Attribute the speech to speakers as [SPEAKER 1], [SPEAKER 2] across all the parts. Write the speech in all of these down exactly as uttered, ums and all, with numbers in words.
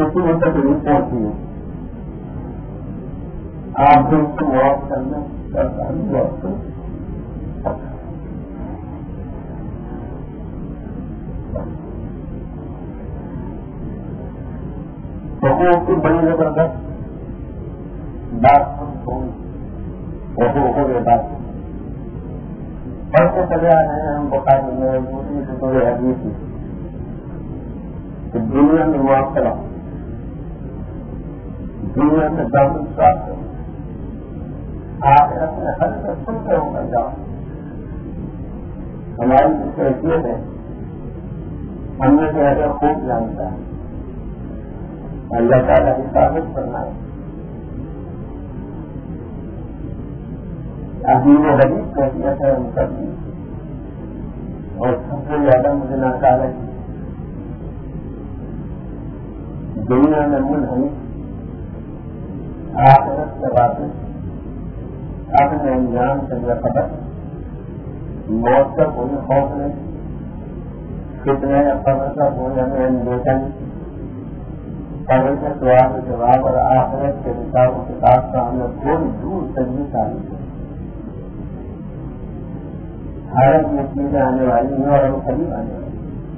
[SPEAKER 1] کسی کو تکلیف پہنچی ہے آپ جو اس کو واک کرنا کرتا ہے واک کرو حقوق کی بڑی زبردست بات حقوق کے بات پڑھتے چلے آ رہے ہیں ہم بخاری میں دوسری کتب حدیث میں کہ دنیا میں معاف کرا دنیا میں دامن صاف کرو آپ اپنے حل سے سنتے ہو کر جاؤ ہماری جو کیفیت ہے ہم نے تو ایسا خوب جانتا ہے اللہ تعالیٰ کی ثابت کرنا ہے عظیم و غریب کیفیت ہے ان سب کی اور سب سے زیادہ مجھے ناکار ہے دنیا میں منحنی آخرت سے واپس اپنے انجام سے بے خبر موت کا کوئی خوف نہیں کتنے قبر کا کوئی ہمیں اندیشہ نہیں قبر کے سوال کے جواب اور آخرت کے حساب و کتاب کا ہمیں کوئی دور تجویز آنے ہے حالت میں چیزیں آنے والی ہیں اور ہم قریب آنے والی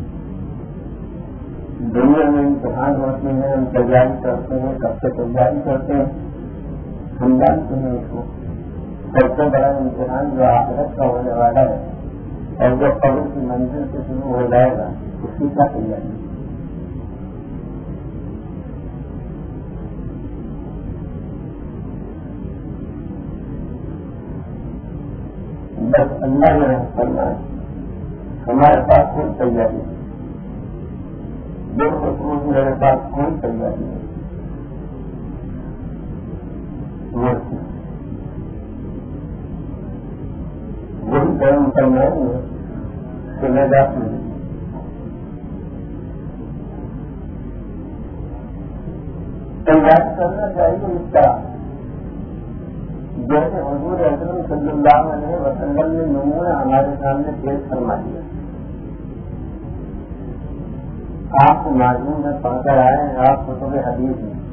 [SPEAKER 1] دنیا میں امتحان ہوتے ہیں ہم تیاری کرتے ہیں کب سے تیاری کرتے ہیں ہم جانتے ہیں اس کو سب سے بڑا امتحان جو آخرت کا ہونے والا ہے اور جو قبر کی منزل سے شروع ہو جائے گا اس کی کیا تیاری بس اللہ نے کرنا ہے ہمارے پاس کوئی تیاری نہیں بالکل میرے پاس کوئی تیاری نہیں وہی کرم کرنا ہے کہ میں جاتی ہوں تیاری کرنا چاہیے اس طرح جیسے حضور اکرم صلی اللہ علیہ وسلم نے نمونہ ہمارے سامنے پیش فرما دیا آپ کو معلوم میں پڑھ کر آئے ہیں آپ کتب حدیث میں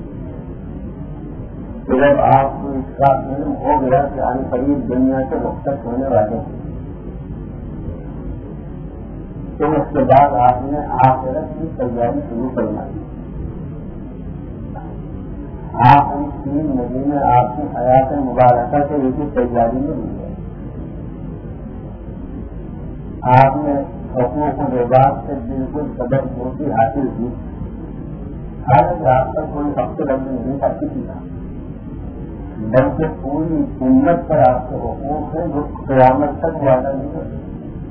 [SPEAKER 1] جب آپ کو اس کا علم ہو گیا کہ ان قریب دنیا سے رخصت ہونے والے ہیں تو اس کے بعد آپ نے آخرت کی تیاری شروع کرنا دی آپ ان تین مہینے آپ کی حیات مبارکہ سے ایک ہی تیاری میں لی ہے آپ نے حقوق و لباس سے بالکل قدر پوشی حاصل کی حالانکہ آپ کا کوئی ہفتے لگنے نہیں کر کسی کا بلکہ پوری امت پر آپ کے حقوق ہیں جو قیامت تک وعدہ نہیں کرتے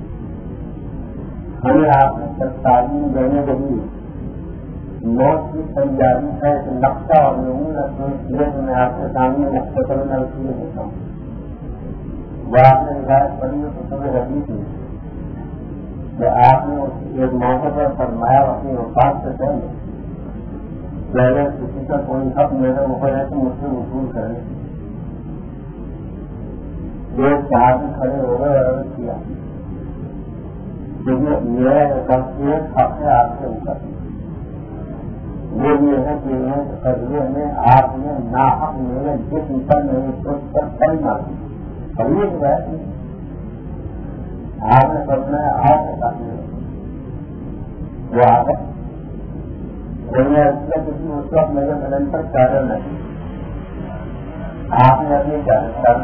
[SPEAKER 1] ہمیں آپ نے سب تعلیم دینے کے لیے موت کی تیاری کا ایک نقشہ اور نمونہ پیش کیا جو میں آپ کے سامنے مختصر میں اس لیے دیتا ہوں وہ آپ نے روایت پڑھی ہے کتب حدیث میں کہ آپ نے اس ایک موقع پر فرمایا اپنی وفات سے پہلے کہ اگر کسی کا کوئی حق میرے اوپر ہے تو مجھ سے وصول کرے ایک صحابی کھڑے ہو گئے اور عرض کیا کیونکہ میرا ایک حق ہے آپ کے اوپر وہ یہ ہے کہ ایک قبضے میں آپ نے ناحق میرے جسم پر میری سوچ پر پڑ ماری اور یہ بات نہیں آپ نے سوچنا ہے آپ کے ساتھ وہ آ گئے کسی اس وقت میرے بدن پر چادر نہیں آپ نے اپنی چادر کر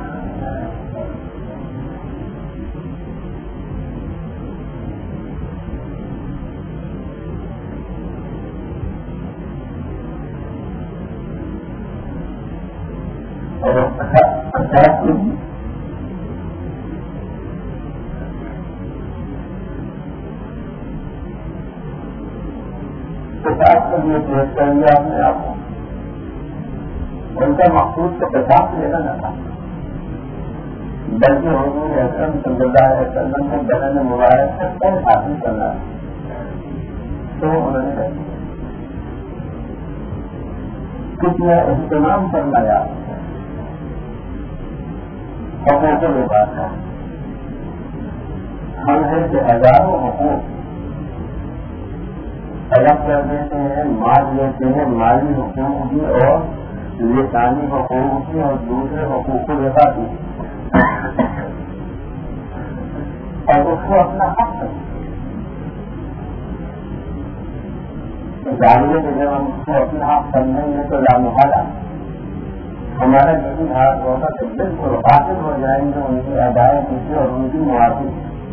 [SPEAKER 1] پیش کر دیا آپ نے آپ کو ان کا مقصود تو پچاس لینا نہ تھا بلکہ حضور اکرم صلی اللہ علیہ وسلم کو بدن مبارک سے کون حاصل کرنا تو انہوں نے کتنا اہتمام فرمایا حقوق لباس کا ہم ہے کہ ہزاروں حقوق طلب کر دیتے ہیں، مال لیتے ہیں، مالی حقوق بھی اور لسانی حقوق بھی اور دوسرے حقوق کو لگا دی اور اس کو اپنا حق جاننے کے جب ہم اس کو اپنا حق سمجھیں گے تو لامحالہ ہمارا یہی حال ہوگا کہ بالکل حاصل ہو جائیں گے ان کی ادائیگی سے اور ان کی معافی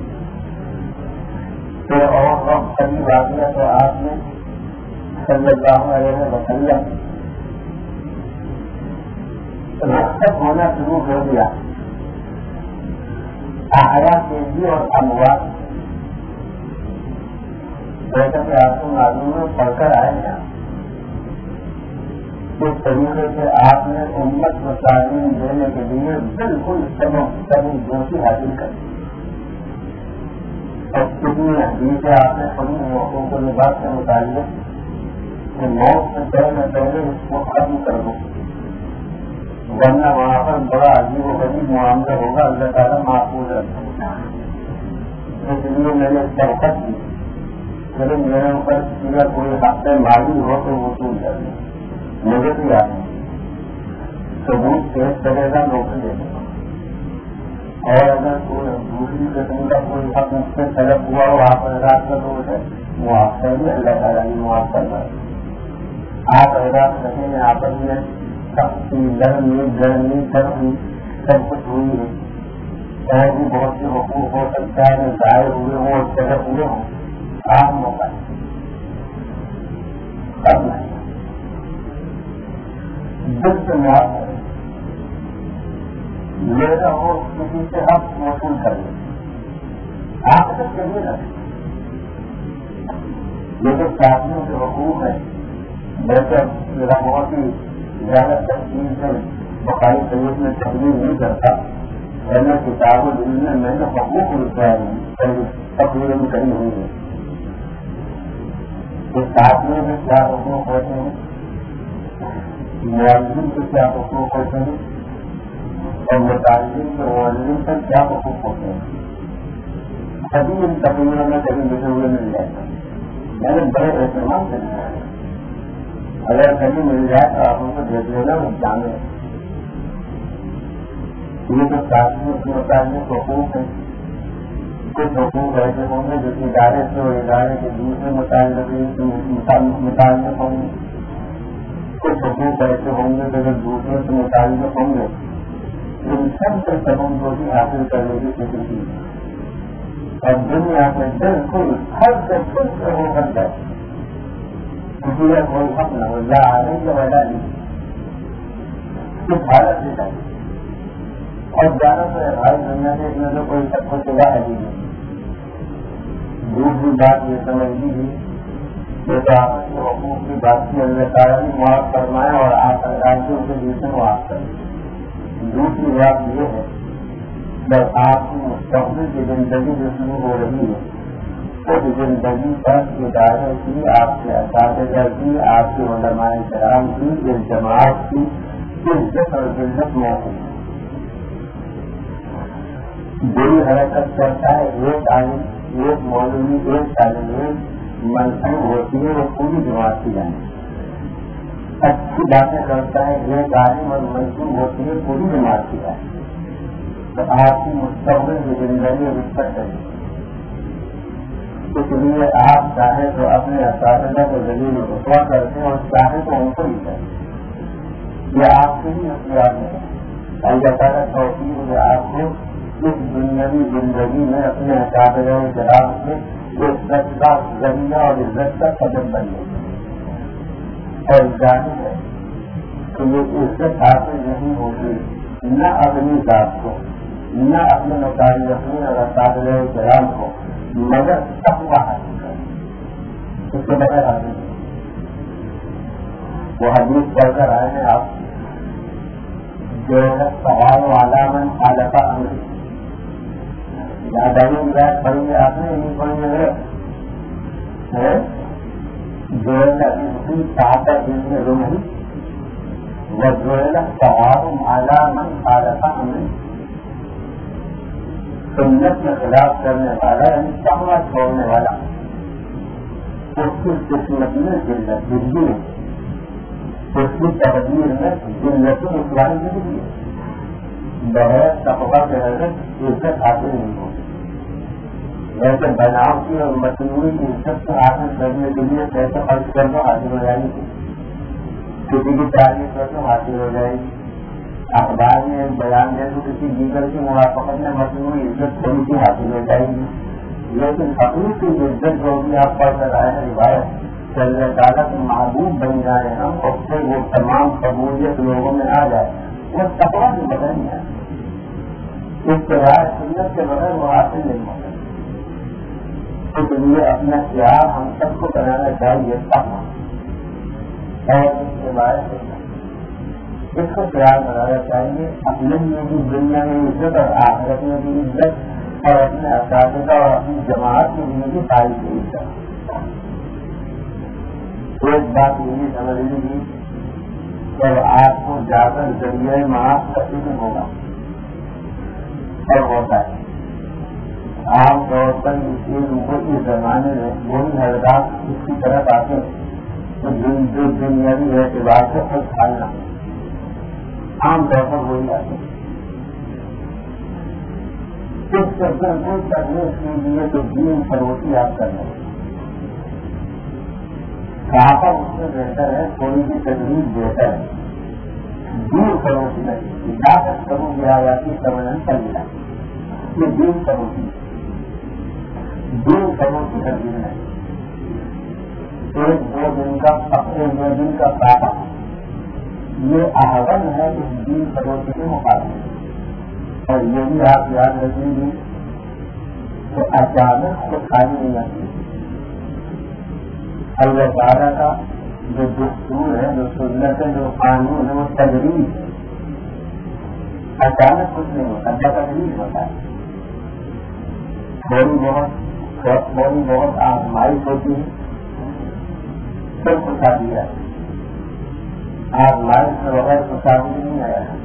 [SPEAKER 1] سے۔ اور وقت قریب آ گیا تو آپ نے صلی اللہ علیہ وسلم رخصت ہونا شروع ہو گیا احیا کے بھی اور اموات، جیسا کہ آپ کو معلوم ہے پڑھ کر آئے ہیں۔ اس طریقے سے آپ نے امت کو تعلیم دینے کے لیے بالکل سبب سبھی دوستی حاصل کر دی اور کتنی حدیثیں آپ نے پڑھی ہیں حقوق و لباس کے متعلق کہ موت سے پہلے پہلے اس کو ختم کر دو، ورنہ وہاں پر بڑا عجیب و غریب معاملہ ہوگا، اللہ تعالیٰ محفوظ رکھے۔ اس لیے میں نے شرکت کی کہ میرے اوپر اگر کوئی حق مالی ہو تو وصول کر دیں، مجھے بھی آتے ثبوت پیش کرے گا نوکری دے گا، اور اگر کوئی دوسری قسم کا کوئی حق مجھ سے طلب ہوا ہو آپ حضرات کا تو اسے معاف کر دیں، اللہ تعالیٰ نے معاف کرنا۔ آپ حضرات رکھیں گے آپس میں سختی گرمی گرمی سردی سب کچھ ہوئی ہے، چاہے بھی بہت سے حقوق ہو سکتا ہے ظاہر ہوئے ہوں اور طلب ہوئے ہوں، آپ موقع کرنا ہے دل سے معاف کرے، میرا ہو کسی سے حق وصول کر لے، آپ تک کہیں نہ لیکن ساتھیوں کے حقوق ہیں، ویسے میرا بہت ہی زیادہ تفصیل سے بخاری شریف میں تقریر نہیں کرتا، میں کتاب و دل میں میں نے حقوق لکھا ہے تقریر میں کہیں ہوئی ہے کہ ساتھیوں میں کیا حقوق ہوتے ہیں، معلم کے کیا حقوق ہوتے ہیں اور متعلم کے معلم پر کیا حقوق ہوتے ہیں، ابھی ان تقریروں میں کبھی لکھے ہوئے مل جائے گا۔ میں نے بڑے اہتمام سے لکھا ہے، اگر کبھی مل جائے تو آپ ان کو دیکھ لینا وہ جانے یہ تو ساتھیوں کے متعلق حقوق ہیں۔ کچھ حقوق ایسے ہوں گے جو ادارے سے اور ادارے کے دوسرے متعلق متعلق ہوں گے، کچھ حقوق ایسے ہوں گے جو دوسرے سے متعلق ہوں گے، ان سب سے سبب کو بھی حاصل کرنے کی کوشش کی اور دنیا میں بالکل ہر سے خود سے ہو کر جائے، کسی کا کوئی حق نہ ہو، یا آنے کی وجہ نہیں کچھ حالت سے جائے اور زیادہ سے ہر دنیا سے اس میں سے کوئی سب کو چلا ہے نہیں۔ دوسری بات یہ سمجھ لیجیے جیسے آپ کے حقوق کی بات کی اللہ تعالیٰ نے معاف فرمایا اور آپ راجیوں کے لیے سے معاف کریں۔ دوسری بات یہ ہے جب آپ کی مستقبل کی زندگی جو شروع ہو رہی ہے اس زندگی پر ادارے کی، آپ کے اساتذہ کی، آپ کے علماء کرام کی، اس جماعت کی عزت اور ذلت موجود ہے۔ بری حرکت کرتا ہے ایک عالم، ایک مولوی، ایک طالب علم منسوخ ہوتی ہے وہ پوری جماعت کی جائے، اچھی باتیں کرتا ہے ایک عالم اور منسوخ ہوتی ہے پوری جماعت کی جائے، تو آپ کی مستقبل کی زندگی رشتہ کریں۔ اس لیے آپ چاہیں تو اپنے اساتذہ کو ذلیل و رسوا کرتے ہیں اور چاہیں تو ان کو ہی کریں، یہ آپ کے ہی اختیار میں ہے۔ اللہ تعالیٰ توفیق ہے آپ کو اس دنیاوی زندگی میں اپنے اساتذہ کرام سے عزت کا ذریعہ اور عزت کا قدم بننے اور ظاہر ہے کہ یہ عزت حاصل نہیں ہوگی نہ اپنی ذات کو، نہ اپنے متعلقین اور اساتذہ کرام کو، مگر تقویٰ حاصل کریں، اس کے بغیر حاصل نہیں۔ وہ حدیث پڑھ کر آئے ہیں آپ جو ہے سوال و علامن خالقہ امر یادانی روایت پڑھیں گے آپ نے نہیں پڑھیں گے جو ہے صحابہ دن میں روحی وہ جو ہے سوال علامن خالقہ امر سنت کے خلاف کرنے والا یعنی تقویٰ چھوڑنے والا اس کی قسمت میں ذلت لکھی ہے، اس کی تقدیر میں ذلت اسلامی لکھی ہے، بغیر تقویٰ کے حضرت عزت حاصل نہیں ہوگی۔ ویسے بناؤ کی اور مصنوعی عزت کو حاصل کرنے کے لیے پیسے خرچ کر دو حاصل ہو جائے گی، کسی کی تعریف کر دو حاصل ہو جائے گی، اخبار میں ایک بیان دے تو کسی دیگر کی موافقت میں مصنوعی عزت تھوڑی سی حاصل ہو جائے گی، لیکن حقیقی عزت جو بھی آپ پڑھ کر آئے ہیں روایت کہ اللہ تعالیٰ کے محبوب بن جائے ہم اور پھر وہ تمام قبولیت لوگوں میں آ جائے، وہ تقویٰ کی بدل نہیں ہے، اس کے بعد سنت کے بغیر وہ حاصل نہیں ہوتا۔ اس لیے اپنا خیال ہم سب کو بنانا چاہیے تقویٰ، اور اس کے بعد اس کو خیال بنانا چاہیے اپنے لیے بھی دنیا میں عزت اور آخرت میں بھی عزت، اور اپنے اساتذہ اور اپنی جماعت کے لیے بھی تاریخ کی عزت۔ ایک بات یہ سمجھ لیجیے جب آپ کو جا کر ذریعہ معاف کا فکر ہوگا اور ہوتا ہے، عام طور پر اس اس زمانے میں وہی حضرات اس کی طرف آتے ہیں جو دنیاوی اعتبار سے خود کھانا، عام طور پر وہی آتے ہیں۔ اس چکر کو کرنے کے لیے تو دین فروختی آپ کر رہے ہیں، کہاں پر اس سے بہتر ہے تھوڑی سی تجویز بہتر ہے، دین فروختی نہیں اجازت کروں گی آیاتی سمجھن کر لیا، یہ دین فروختی دین فروختی تجویز نہیں، ایک دو دن کا ایک دو دن کا پاپا یہ احوال ہے اس دین فروختی کے مقابلے، اور یہ بھی آپ یاد رکھیں گے کہ اچانک کو خالی نہیں آتی، اللہ تعالیٰ کا جو دستور ہے، جو سنت ہے، جو قانون ہے، وہ تجریب ہے، اچانک کچھ نہیں ہوتا، تجریب ہوتا ہے، تھوڑی بہت تھوڑی بہت آزمائش ہوتی ہے، پھر کچھ آ دیا، آزمائش کے بغیر کچھ آدمی نہیں آیا ہے،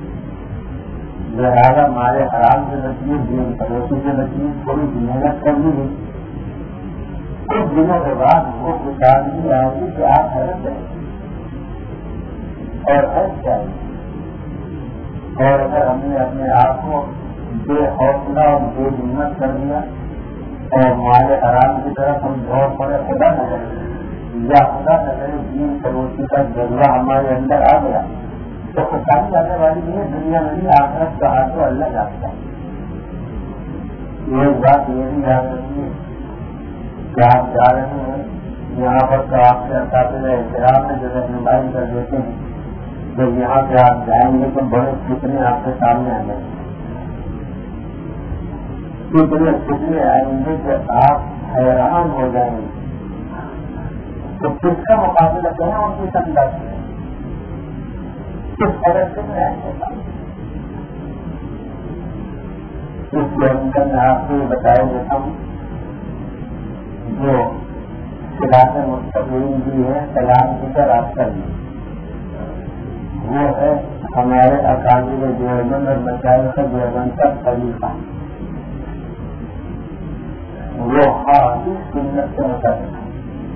[SPEAKER 1] لہٰذا ہمارے حرام سے بچیے، دین پڑوسی سے بچیے، تھوڑی سی محنت کر لی، کچھ دنوں کے بعد وہ کچھ آدمی آئے گی کہ آپ حیرت کریں اور حیرت چاہیے، اور اگر ہم نے اپنے آپ کو بے حوصلہ اور بے ہمت کر دیا اور ہمارے حرام کی طرف ہم دوڑ پڑے، خدا نہ کرے یا خدا نہ کرے دین پڑوسی کا جذبہ ہمارے اندر آ گیا تو خدائی آنے والی نہیں ہے، دنیا میں بھی آخرت کا ہاتھ تو اللہ جانتا ہے۔ ایک بات یہ بھی یاد رکھیے کہ آپ جا رہے ہیں یہاں پر تو آپ کے اساتذہ احترام میں جو رہنمائی کر دیتے ہیں، جب یہاں سے آپ جائیں گے تو بڑے فتنے آپ کے سامنے آ جائیں گے، اتنے فتنے آئیں گے کہ آپ حیران ہو جائیں گے، تو کس کا مقابلہ کریں ان کی سمجھا سے کس طرح سے میں اس کے اندر میں آپ کو بتایا دیتا ہوں جو خلاف مستقبل بھی ہے سلام کی کا راستہ بھی، وہ ہے ہمارے اکابر دیوبند اور مشائخ دیوبند کا طریقہ، وہ خاصی سنت سے متعلق ہے،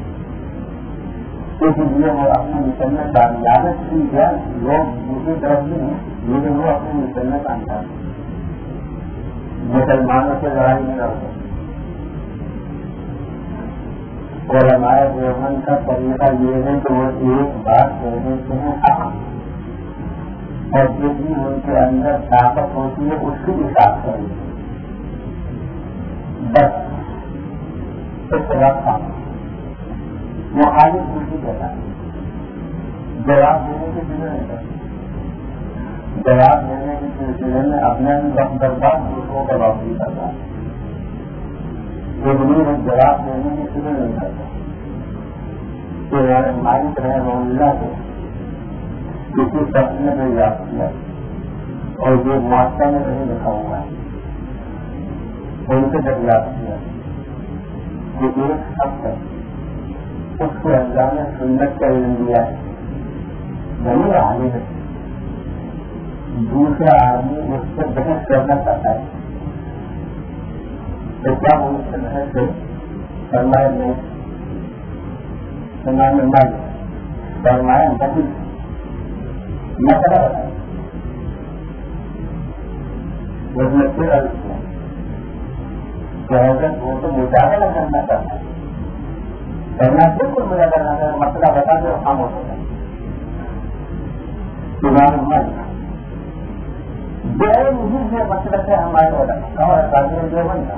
[SPEAKER 1] اس لیے وہ اپنی مسلط دانیالت کی ہے، لوگ دوسری طرف بھی ہیں لیکن وہ اپنی مسلط آتا ہے، مسلمانوں سے لڑائی نہیں کرتے، اور ہمارے دیوبند کا طریقہ یہ ہے کہ وہ ایک بات کہہ دیتے ہیں اور جتنی ان کے اندر طاقت ہوتی ہے اس کی حساب کریں بس اس طرح مخالف دوسری کہتا ہے، جواب دینے کے سلسلے نہیں کرتے، جواب دینے کے سلسلے میں اپنے وقت برباد دوسروں کا وقت بھی کرتا ہے، جواب دینے کے سلسلے نہیں کرتا، تو مالک رحمہ اللہ کو کسی شخص نے بھی یاد کیا اور جو معاشرہ میں نہیں لکھا ہوا ہے ان سے جب یاد کیا جو ایک شخص ہے اس کو انجام سنت کا علم دیا ہے نہیں آگے ہے، دوسرا آدمی اس سے بحث کرنا چاہتا ہے تو کیا وہ اس سے بحث ہے فرمایا نہیں، تمام مال فرمایا نہیں مسئلہ بتایا اس میں پھر عرض کیا کہ حضرت وہ تو مجاہدہ کرنا چاہتا ہے کرنا بالکل مجھے کرنا چاہتا مسئلہ بتا دے ہم ہو سکتا تمام مال جو نہیں ہے مسئلہ سے ہمارے والا اور قادر جو بنتا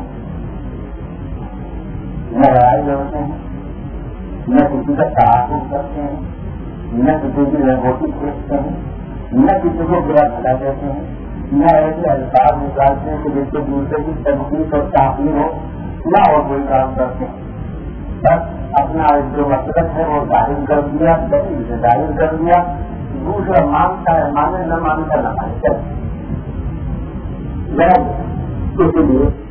[SPEAKER 1] نہ لڑائی ہوتے ہیں نہ کسی کا تعاقب کرتے ہیں نہ کسی کی لنگوٹی کھینچتے ہیں نہ کسی کو برا بھلا دیتے ہیں نہ ایسے الفاظ نکالتے ہیں کہ جس سے دوسرے کی تنقید اور تعمیر ہو نہ اور کوئی کام کرتے ہیں بس اپنا جو مقصد ہے وہ ظاہر کر دیا دلیل سے ظاہر کر دیا دوسرا مانتا ہے مانے نہ مانتا نہ مانتا اس لیے